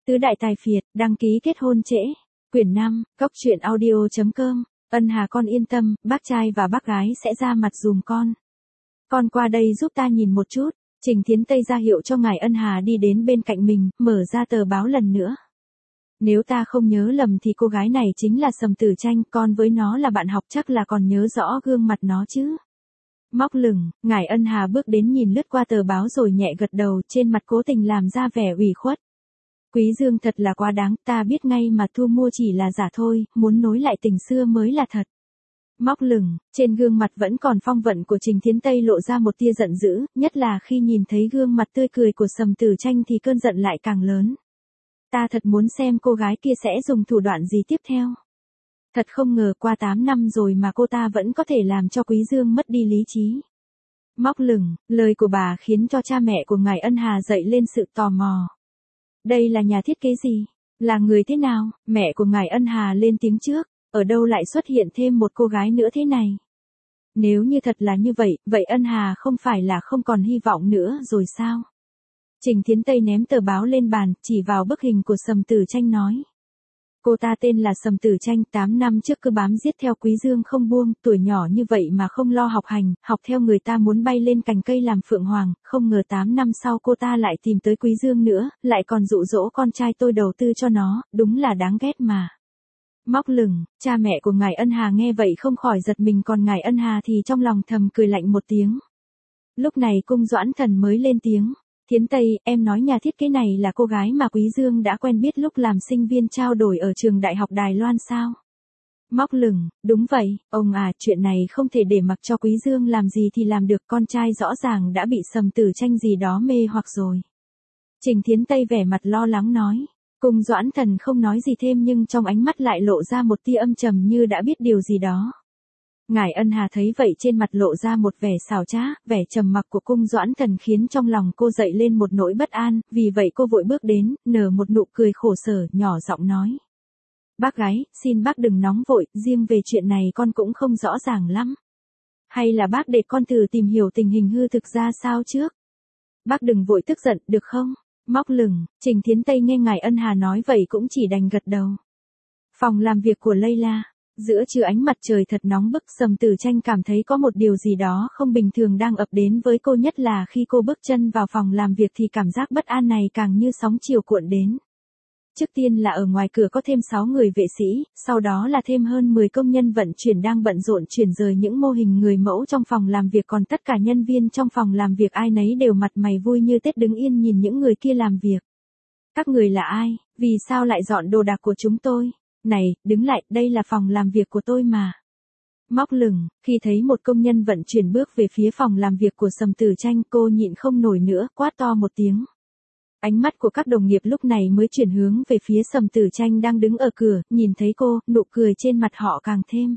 Tứ đại tài phiệt, đăng ký kết hôn trễ. Quyển 5, coctruyện.audio.com. Ân Hà con yên tâm, bác trai và bác gái sẽ ra mặt dùm con. Con qua đây giúp ta nhìn một chút. Trình Thiến Tây ra hiệu cho ngài Ân Hà đi đến bên cạnh mình, mở ra tờ báo lần nữa. Nếu ta không nhớ lầm thì cô gái này chính là Sầm Tử Tranh, con với nó là bạn học chắc là còn nhớ rõ gương mặt nó chứ. Móc lửng, ngài Ân Hà bước đến nhìn lướt qua tờ báo rồi nhẹ gật đầu, trên mặt cố tình làm ra vẻ ủy khuất. Quý Dương thật là quá đáng, ta biết ngay mà thu mua chỉ là giả thôi, muốn nối lại tình xưa mới là thật. Móc lửng, trên gương mặt vẫn còn phong vận của Trình Thiến Tây lộ ra một tia giận dữ, nhất là khi nhìn thấy gương mặt tươi cười của Sầm Tử Tranh thì cơn giận lại càng lớn. Ta thật muốn xem cô gái kia sẽ dùng thủ đoạn gì tiếp theo. Thật không ngờ qua 8 năm rồi mà cô ta vẫn có thể làm cho Quý Dương mất đi lý trí. Móc lửng, lời của bà khiến cho cha mẹ của ngài Ân Hà dậy lên sự tò mò. Đây là nhà thiết kế gì? Là người thế nào? Mẹ của ngài Ân Hà lên tiếng trước, ở đâu lại xuất hiện thêm một cô gái nữa thế này? Nếu như thật là như vậy, vậy Ân Hà không phải là không còn hy vọng nữa rồi sao? Trình Thiến Tây ném tờ báo lên bàn, chỉ vào bức hình của Sầm Tử Tranh nói. Cô ta tên là Sầm Tử Tranh, 8 năm trước cứ bám giết theo Quý Dương không buông, tuổi nhỏ như vậy mà không lo học hành, học theo người ta muốn bay lên cành cây làm phượng hoàng, không ngờ 8 năm sau cô ta lại tìm tới Quý Dương nữa, lại còn dụ dỗ con trai tôi đầu tư cho nó, đúng là đáng ghét mà. Móc lửng, cha mẹ của ngài Ân Hà nghe vậy không khỏi giật mình, còn ngài Ân Hà thì trong lòng thầm cười lạnh một tiếng. Lúc này Cung Doãn Thần mới lên tiếng. Thiến Tây, em nói nhà thiết kế này là cô gái mà Quý Dương đã quen biết lúc làm sinh viên trao đổi ở trường đại học Đài Loan sao? Móc lửng, đúng vậy, ông à, chuyện này không thể để mặc cho Quý Dương làm gì thì làm được, con trai rõ ràng đã bị Sầm Tử Tranh gì đó mê hoặc rồi. Trình Thiến Tây vẻ mặt lo lắng nói. Cung Doãn Thần không nói gì thêm nhưng trong ánh mắt lại lộ ra một tia âm trầm như đã biết điều gì đó. Ngài Ân Hà thấy vậy trên mặt lộ ra một vẻ xảo trá, vẻ trầm mặc của Cung Doãn Thần khiến trong lòng cô dậy lên một nỗi bất an, vì vậy cô vội bước đến, nở một nụ cười khổ sở, nhỏ giọng nói. Bác gái, xin bác đừng nóng vội, riêng về chuyện này con cũng không rõ ràng lắm. Hay là bác để con thử tìm hiểu tình hình hư thực ra sao trước? Bác đừng vội tức giận, được không? Móc lửng, Trình Thiến Tây nghe ngài Ân Hà nói vậy cũng chỉ đành gật đầu. Phòng làm việc của Layla. Giữa trưa ánh mặt trời thật nóng bức, Sầm Tử Tranh cảm thấy có một điều gì đó không bình thường đang ập đến với cô, nhất là khi cô bước chân vào phòng làm việc thì cảm giác bất an này càng như sóng chiều cuộn đến. Trước tiên là ở ngoài cửa có thêm 6 người vệ sĩ, sau đó là thêm hơn 10 công nhân vận chuyển đang bận rộn chuyển rời những mô hình người mẫu trong phòng làm việc, còn tất cả nhân viên trong phòng làm việc ai nấy đều mặt mày vui như Tết đứng yên nhìn những người kia làm việc. Các người là ai? Vì sao lại dọn đồ đạc của chúng tôi? Này, đứng lại, đây là phòng làm việc của tôi mà. Móc lửng, khi thấy một công nhân vận chuyển bước về phía phòng làm việc của Sầm Tử Tranh, cô nhịn không nổi nữa, quát to một tiếng. Ánh mắt của các đồng nghiệp lúc này mới chuyển hướng về phía Sầm Tử Tranh đang đứng ở cửa, nhìn thấy cô, nụ cười trên mặt họ càng thêm.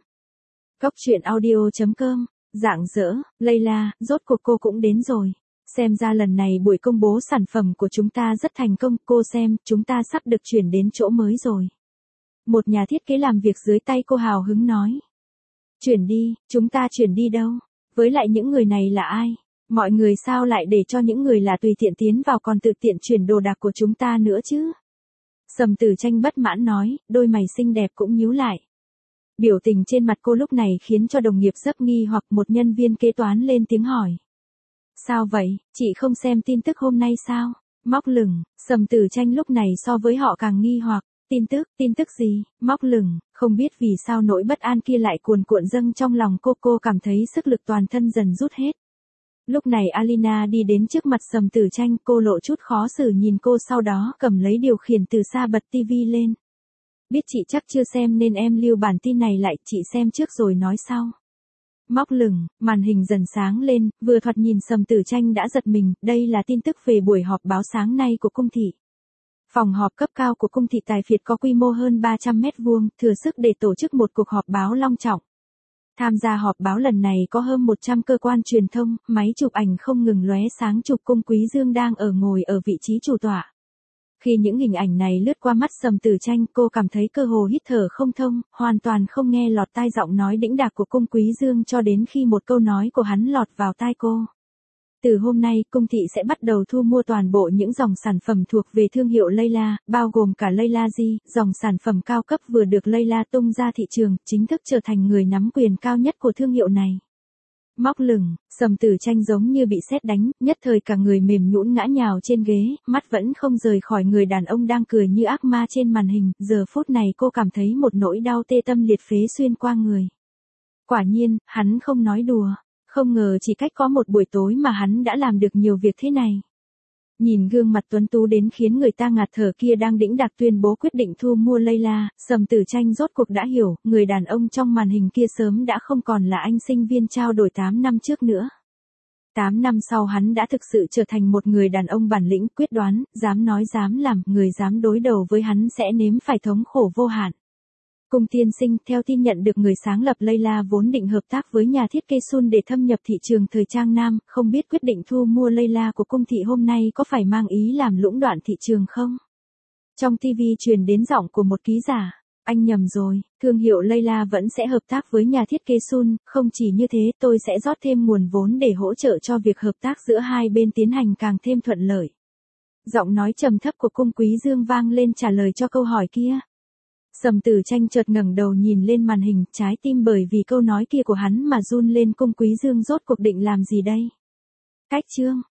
Coctruyện.audio.com, rạng rỡ, Layla, rốt cuộc cô cũng đến rồi. Xem ra lần này buổi công bố sản phẩm của chúng ta rất thành công, cô xem, chúng ta sắp được chuyển đến chỗ mới rồi. Một nhà thiết kế làm việc dưới tay cô hào hứng nói. Chuyển đi, chúng ta chuyển đi đâu? Với lại những người này là ai? Mọi người sao lại để cho những người là tùy tiện tiến vào còn tự tiện chuyển đồ đạc của chúng ta nữa chứ? Sầm Tử Tranh bất mãn nói, đôi mày xinh đẹp cũng nhíu lại. Biểu tình trên mặt cô lúc này khiến cho đồng nghiệp rất nghi hoặc, một nhân viên kế toán lên tiếng hỏi. Sao vậy, chị không xem tin tức hôm nay sao? Móc lửng, Sầm Tử Tranh lúc này so với họ càng nghi hoặc. Tin tức gì? Móc lửng, không biết vì sao nỗi bất an kia lại cuồn cuộn dâng trong lòng cô cảm thấy sức lực toàn thân dần rút hết. Lúc này Alina đi đến trước mặt Sầm Tử Tranh, cô lộ chút khó xử nhìn cô, sau đó cầm lấy điều khiển từ xa bật tivi lên. Biết chị chắc chưa xem nên em lưu bản tin này lại, chị xem trước rồi nói sau. Móc lửng, màn hình dần sáng lên, vừa thoạt nhìn Sầm Tử Tranh đã giật mình, đây là tin tức về buổi họp báo sáng nay của cung thị. Phòng họp cấp cao của cung thị tài phiệt có quy mô hơn 300 mét vuông, thừa sức để tổ chức một cuộc họp báo long trọng. Tham gia họp báo lần này có hơn 100 cơ quan truyền thông, máy chụp ảnh không ngừng lóe sáng chụp cung Quý Dương đang ngồi ở vị trí chủ tọa. Khi những hình ảnh này lướt qua mắt Sầm Tử Tranh, cô cảm thấy cơ hồ hít thở không thông, hoàn toàn không nghe lọt tai giọng nói đĩnh đạc của cung Quý Dương cho đến khi một câu nói của hắn lọt vào tai cô. Từ hôm nay, công thị sẽ bắt đầu thu mua toàn bộ những dòng sản phẩm thuộc về thương hiệu Layla, bao gồm cả Layla G, dòng sản phẩm cao cấp vừa được Layla tung ra thị trường, chính thức trở thành người nắm quyền cao nhất của thương hiệu này. Móc lửng, Sầm Tử Tranh giống như bị sét đánh, nhất thời cả người mềm nhũn ngã nhào trên ghế, mắt vẫn không rời khỏi người đàn ông đang cười như ác ma trên màn hình, giờ phút này cô cảm thấy một nỗi đau tê tâm liệt phế xuyên qua người. Quả nhiên, hắn không nói đùa, không ngờ chỉ cách có một buổi tối mà hắn đã làm được nhiều việc thế này. Nhìn gương mặt tuấn tú đến khiến người ta ngạt thở kia đang đĩnh đạc tuyên bố quyết định thu mua Layla, Sầm Tử Tranh rốt cuộc đã hiểu, người đàn ông trong màn hình kia sớm đã không còn là anh sinh viên trao đổi 8 năm trước nữa. 8 năm sau hắn đã thực sự trở thành một người đàn ông bản lĩnh, quyết đoán, dám nói dám làm, người dám đối đầu với hắn sẽ nếm phải thống khổ vô hạn. Cung tiên sinh, theo tin nhận được người sáng lập Layla vốn định hợp tác với nhà thiết kế Sun để thâm nhập thị trường thời trang nam, không biết quyết định thu mua Layla của cung thị hôm nay có phải mang ý làm lũng đoạn thị trường không? Trong TV truyền đến giọng của một ký giả, anh nhầm rồi, thương hiệu Layla vẫn sẽ hợp tác với nhà thiết kế Sun, không chỉ như thế tôi sẽ rót thêm nguồn vốn để hỗ trợ cho việc hợp tác giữa hai bên tiến hành càng thêm thuận lợi. Giọng nói trầm thấp của cung Quý Dương vang lên trả lời cho câu hỏi kia. Sầm Tử Tranh chợt ngẩng đầu nhìn lên màn hình, trái tim bởi vì câu nói kia của hắn mà run lên. Cung Quý Dương rốt cuộc định làm gì đây? Cách chương